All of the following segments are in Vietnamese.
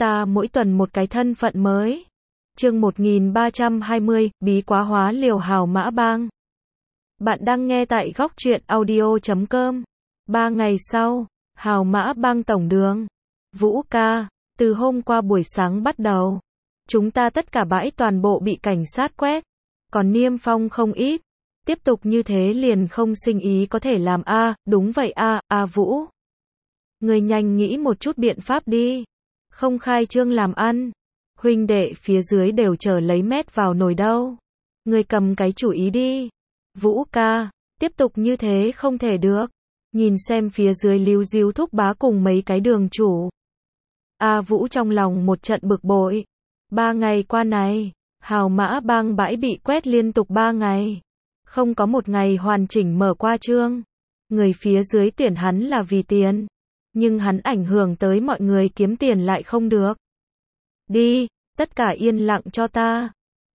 ta mỗi tuần một cái thân phận mới. Chương 1320, bí quá hóa liều Hào Mã Bang. Bạn đang nghe tại góc truyện audio.com. 3 ngày sau, Hào Mã Bang tổng đường. Vũ ca, từ hôm qua buổi sáng bắt đầu, chúng ta tất cả bãi toàn bộ bị cảnh sát quét, còn niêm phong không ít. Tiếp tục như thế liền không sinh ý có thể làm a. Đúng vậy a, Vũ. Người nhanh nghĩ một chút biện pháp đi. Không khai trương làm ăn. Huynh đệ phía dưới đều chờ lấy mét vào nồi đâu. Người cầm cái chủ ý đi. Vũ ca, tiếp tục như thế không thể được. Nhìn xem phía dưới líu díu thúc bá cùng mấy cái đường chủ. Vũ trong lòng một trận bực bội. 3 ngày qua này, Hào Mã Bang bãi bị quét liên tục 3 ngày. Không có một ngày hoàn chỉnh mở qua trương. Người phía dưới tuyển hắn là vì tiền. Nhưng hắn ảnh hưởng tới mọi người kiếm tiền lại không được. Đi, tất cả yên lặng cho ta.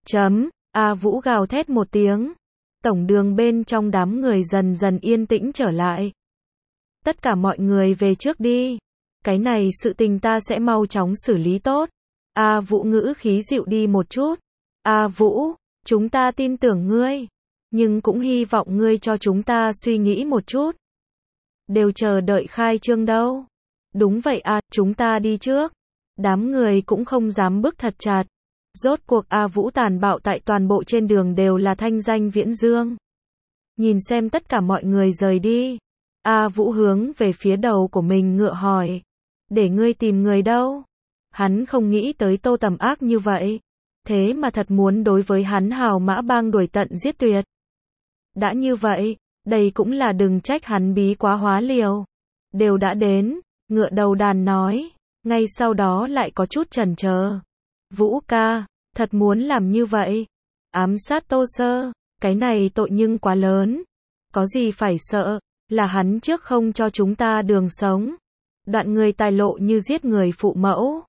Vũ gào thét một tiếng. Tổng đường bên trong đám người dần dần yên tĩnh trở lại. Tất cả mọi người về trước đi. Cái này sự tình ta sẽ mau chóng xử lý tốt. Vũ ngữ khí dịu đi một chút. Vũ, chúng ta tin tưởng ngươi. Nhưng cũng hy vọng ngươi cho chúng ta suy nghĩ một chút. Đều chờ đợi khai trương đâu. Đúng vậy chúng ta đi trước. Đám người cũng không dám bước thật chặt. Rốt cuộc Vũ tàn bạo tại toàn bộ trên đường đều là thanh danh viễn dương. Nhìn xem tất cả mọi người rời đi. Vũ hướng về phía đầu của mình ngựa hỏi. Để ngươi tìm người đâu? Hắn không nghĩ tới Tô Tầm ác như vậy. Thế mà thật muốn đối với hắn Hào Mã Bang đuổi tận giết tuyệt. Đã như vậy, đây cũng là đừng trách hắn bí quá hóa liều. Đều đã đến, ngựa đầu đàn nói. Ngay sau đó lại có chút chần chờ. Vũ ca, thật muốn làm như vậy. Ám sát Tô Sơ, cái này tội nhưng quá lớn. Có gì phải sợ, là hắn trước không cho chúng ta đường sống. Đoạn người tài lộ như giết người phụ mẫu.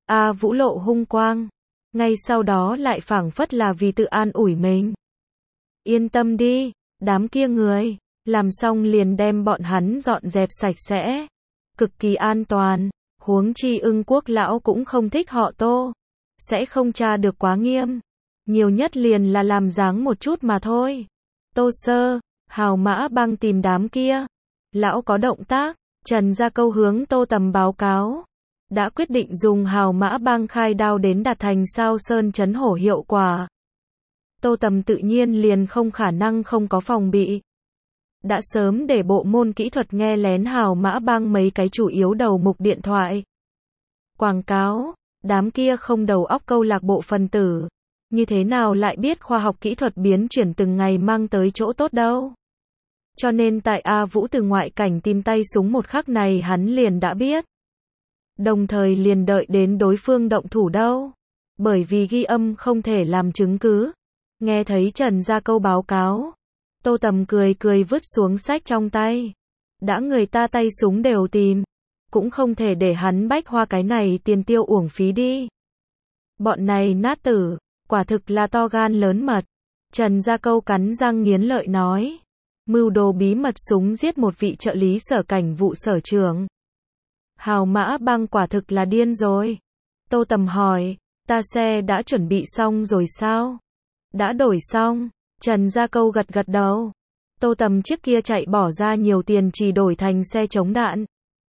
Vũ lộ hung quang. Ngay sau đó lại phảng phất là vì tự an ủi mình. Yên tâm đi, đám kia người, làm xong liền đem bọn hắn dọn dẹp sạch sẽ. Cực kỳ an toàn, huống chi Ưng Quốc lão cũng không thích họ Tô. Sẽ không tra được quá nghiêm. Nhiều nhất liền là làm dáng một chút mà thôi. Tô Sơ, Hào Mã Bang tìm đám kia. Lão có động tác, Trần Gia Câu hướng Tô Tầm báo cáo. Đã quyết định dùng Hào Mã Bang khai đao đến đạt thành Sao Sơn Trấn Hổ hiệu quả. Tô Tầm tự nhiên liền không khả năng không có phòng bị. Đã sớm để bộ môn kỹ thuật nghe lén Hào Mã Bang mấy cái chủ yếu đầu mục điện thoại. Quảng cáo, đám kia không đầu óc câu lạc bộ phần tử. Như thế nào lại biết khoa học kỹ thuật biến chuyển từng ngày mang tới chỗ tốt đâu. Cho nên tại Vũ từ ngoại cảnh tìm tay súng một khắc này hắn liền đã biết. Đồng thời liền đợi đến đối phương động thủ đâu. Bởi vì ghi âm không thể làm chứng cứ. Nghe thấy Trần Gia Câu báo cáo. Tô Tầm cười cười vứt xuống sách trong tay. Đã người ta tay súng đều tìm. Cũng không thể để hắn bách hoa cái này tiền tiêu uổng phí đi. Bọn này nát tử, quả thực là to gan lớn mật. Trần Gia Câu cắn răng nghiến lợi nói. Mưu đồ bí mật súng giết một vị trợ lý sở cảnh vụ sở trưởng. Hào Mã Bang quả thực là điên rồi. Tô Tầm hỏi, ta xe đã chuẩn bị xong rồi sao? Đã đổi xong. Trần Gia Câu gật gật đầu. Tô Tầm trước kia chạy bỏ ra nhiều tiền chỉ đổi thành xe chống đạn.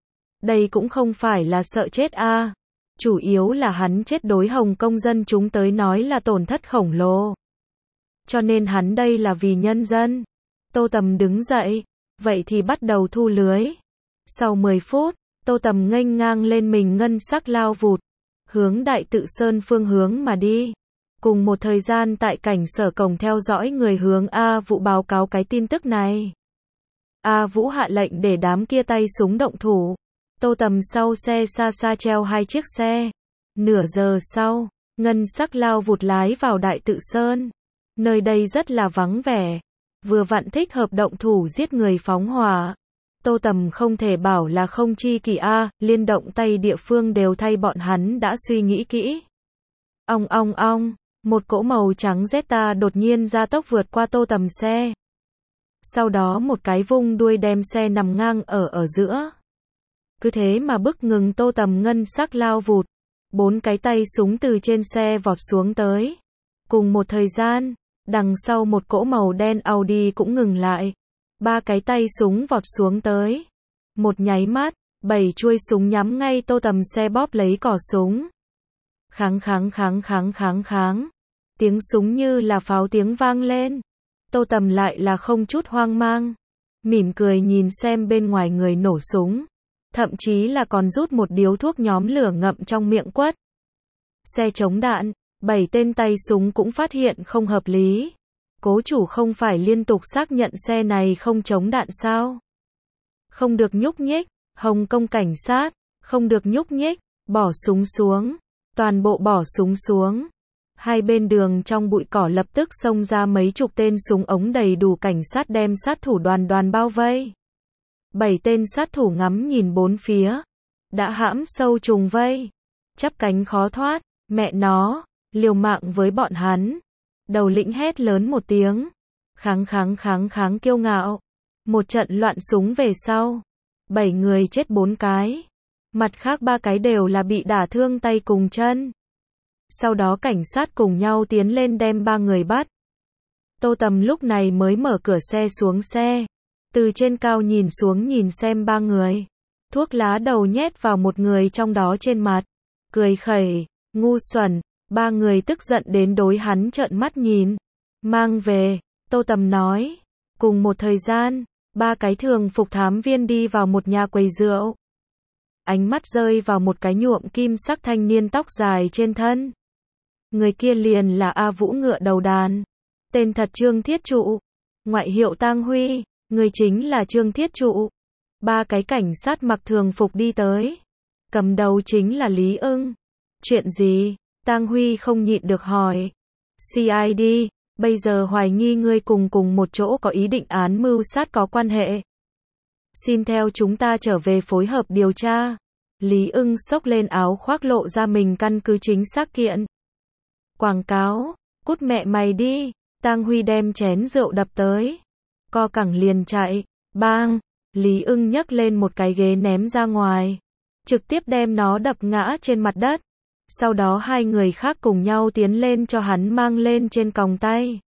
Đây cũng không phải là sợ chết chủ yếu là hắn chết đối Hồng Kông dân chúng tới nói là tổn thất khổng lồ. Cho nên hắn đây là vì nhân dân. Tô Tầm đứng dậy, vậy thì bắt đầu thu lưới. Sau 10 phút, Tô Tầm nghênh ngang lên mình ngân sắc lao vụt, hướng Đại Tự Sơn phương hướng mà đi. Cùng một thời gian tại cảnh sở cổng theo dõi người hướng Vũ báo cáo cái tin tức này. Vũ hạ lệnh để đám kia tay súng động thủ. Tô Tầm sau xe xa xa treo 2 chiếc xe. Nửa giờ sau, ngân sắc lao vụt lái vào Đại Tự Sơn. Nơi đây rất là vắng vẻ. Vừa vặn thích hợp động thủ giết người phóng hỏa. Tô Tầm không thể bảo là không chi kỳ liên động tay địa phương đều thay bọn hắn đã suy nghĩ kỹ. Ong ong ong, một cỗ màu trắng Zeta đột nhiên ra tốc vượt qua Tô Tầm xe. Sau đó một cái vung đuôi đem xe nằm ngang ở giữa. Cứ thế mà bức ngừng Tô Tầm ngân sắc lao vụt. 4 cái tay súng từ trên xe vọt xuống tới. Cùng một thời gian, đằng sau một cỗ màu đen Audi cũng ngừng lại. 3 cái tay súng vọt xuống tới. Một nháy mắt, 7 chuôi súng nhắm ngay Tô Tầm xe bóp lấy cò súng. Kháng kháng kháng kháng kháng kháng. Tiếng súng như là pháo tiếng vang lên. Tô Tầm lại là không chút hoang mang. Mỉm cười nhìn xem bên ngoài người nổ súng. Thậm chí là còn rút một điếu thuốc nhóm lửa ngậm trong miệng quất. Xe chống đạn, 7 tên tay súng cũng phát hiện không hợp lý. Cố chủ không phải liên tục xác nhận xe này không chống đạn sao? Không được nhúc nhích, Hồng Kông cảnh sát, không được nhúc nhích, bỏ súng xuống, toàn bộ bỏ súng xuống. Hai bên đường trong bụi cỏ lập tức xông ra mấy chục tên súng ống đầy đủ cảnh sát đem sát thủ đoàn bao vây. 7 tên sát thủ ngắm nhìn bốn phía, đã hãm sâu trùng vây, chắp cánh khó thoát, mẹ nó, liều mạng với bọn hắn. Đầu lĩnh hét lớn một tiếng, kháng kháng kháng kháng kiêu ngạo. Một trận loạn súng về sau, 7 người chết 4 cái, mặt khác 3 cái đều là bị đả thương tay cùng chân. Sau đó cảnh sát cùng nhau tiến lên đem 3 người bắt. Tô Tầm lúc này mới mở cửa xe xuống xe, từ trên cao nhìn xuống nhìn xem 3 người. Thuốc lá đầu nhét vào một người trong đó trên mặt, cười khẩy, ngu xuẩn. 3 người tức giận đến đối hắn trợn mắt nhìn. Mang về, Tô Tầm nói. Cùng một thời gian, 3 cái thường phục thám viên đi vào một nhà quầy rượu. Ánh mắt rơi vào một cái nhuộm kim sắc thanh niên tóc dài trên thân. Người kia liền là A Vũ ngựa đầu đàn. Tên thật Trương Thiết Trụ, ngoại hiệu Tang Huy, người chính là Trương Thiết Trụ. 3 cái cảnh sát mặc thường phục đi tới. Cầm đầu chính là Lý Ưng. Chuyện gì? Tang Huy không nhịn được hỏi. CID, bây giờ hoài nghi ngươi cùng một chỗ có ý định án mưu sát có quan hệ. Xin theo chúng ta trở về phối hợp điều tra. Lý Ưng xốc lên áo khoác lộ ra mình căn cứ chính xác kiện. Quảng cáo, cút mẹ mày đi. Tang Huy đem chén rượu đập tới. Co cẳng liền chạy, bang. Lý Ưng nhấc lên một cái ghế ném ra ngoài. Trực tiếp đem nó đập ngã trên mặt đất. Sau đó 2 người khác cùng nhau tiến lên cho hắn mang lên trên còng tay.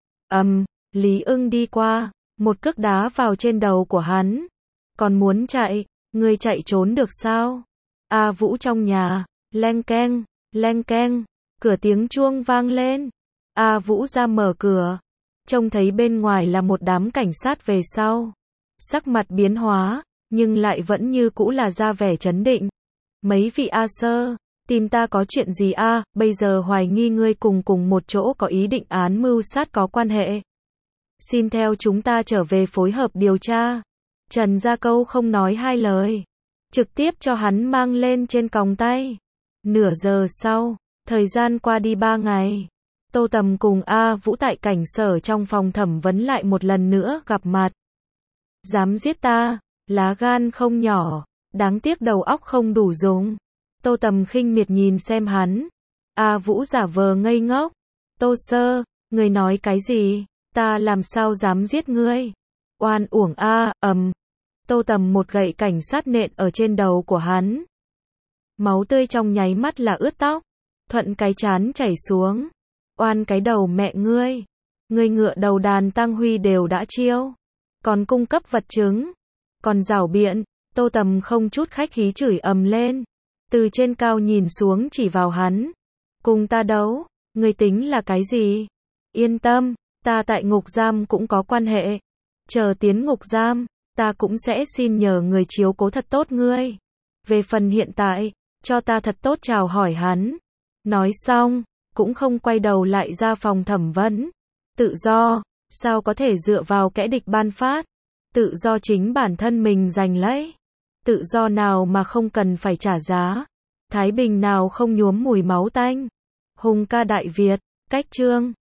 Lý Ưng đi qua, một cước đá vào trên đầu của hắn. Còn muốn chạy, ngươi chạy trốn được sao? A Vũ trong nhà, leng keng, cửa tiếng chuông vang lên. A Vũ ra mở cửa, trông thấy bên ngoài là một đám cảnh sát về sau. Sắc mặt biến hóa, nhưng lại vẫn như cũ là ra vẻ trấn định. Mấy vị A sơ, tìm ta có chuyện gì a? Bây giờ hoài nghi ngươi cùng một chỗ có ý định án mưu sát có quan hệ. Xin theo chúng ta trở về phối hợp điều tra. Trần Gia Câu không nói hai lời, trực tiếp cho hắn mang lên trên còng tay. Nửa giờ sau, thời gian qua đi 3 ngày. Tô Tầm cùng A Vũ tại cảnh sở trong phòng thẩm vấn lại một lần nữa gặp mặt. Dám giết ta, lá gan không nhỏ, đáng tiếc đầu óc không đủ dùng. Tô Tầm khinh miệt nhìn xem hắn. A Vũ giả vờ ngây ngốc. Tô sơ, ngươi nói cái gì? Ta làm sao dám giết ngươi? Oan uổng a, Tô Tầm một gậy cảnh sát nện ở trên đầu của hắn. Máu tươi trong nháy mắt là ướt tóc, thuận cái trán chảy xuống. Oan cái đầu mẹ ngươi. Ngươi ngựa đầu đàn Tang Huy đều đã chiêu, còn cung cấp vật chứng, còn giảo biện. Tô Tầm không chút khách khí chửi ầm lên, từ trên cao nhìn xuống chỉ vào hắn. Cùng ta đấu, ngươi tính là cái gì? Yên tâm, ta tại ngục giam cũng có quan hệ. Chờ tiến ngục giam, ta cũng sẽ xin nhờ người chiếu cố thật tốt ngươi. Về phần hiện tại, cho ta thật tốt chào hỏi hắn. Nói xong, cũng không quay đầu lại ra phòng thẩm vấn. Tự do, sao có thể dựa vào kẻ địch ban phát? Tự do chính bản thân mình giành lấy. Tự do nào mà không cần phải trả giá? Thái bình nào không nhuốm mùi máu tanh? Hùng ca Đại Việt, cách chương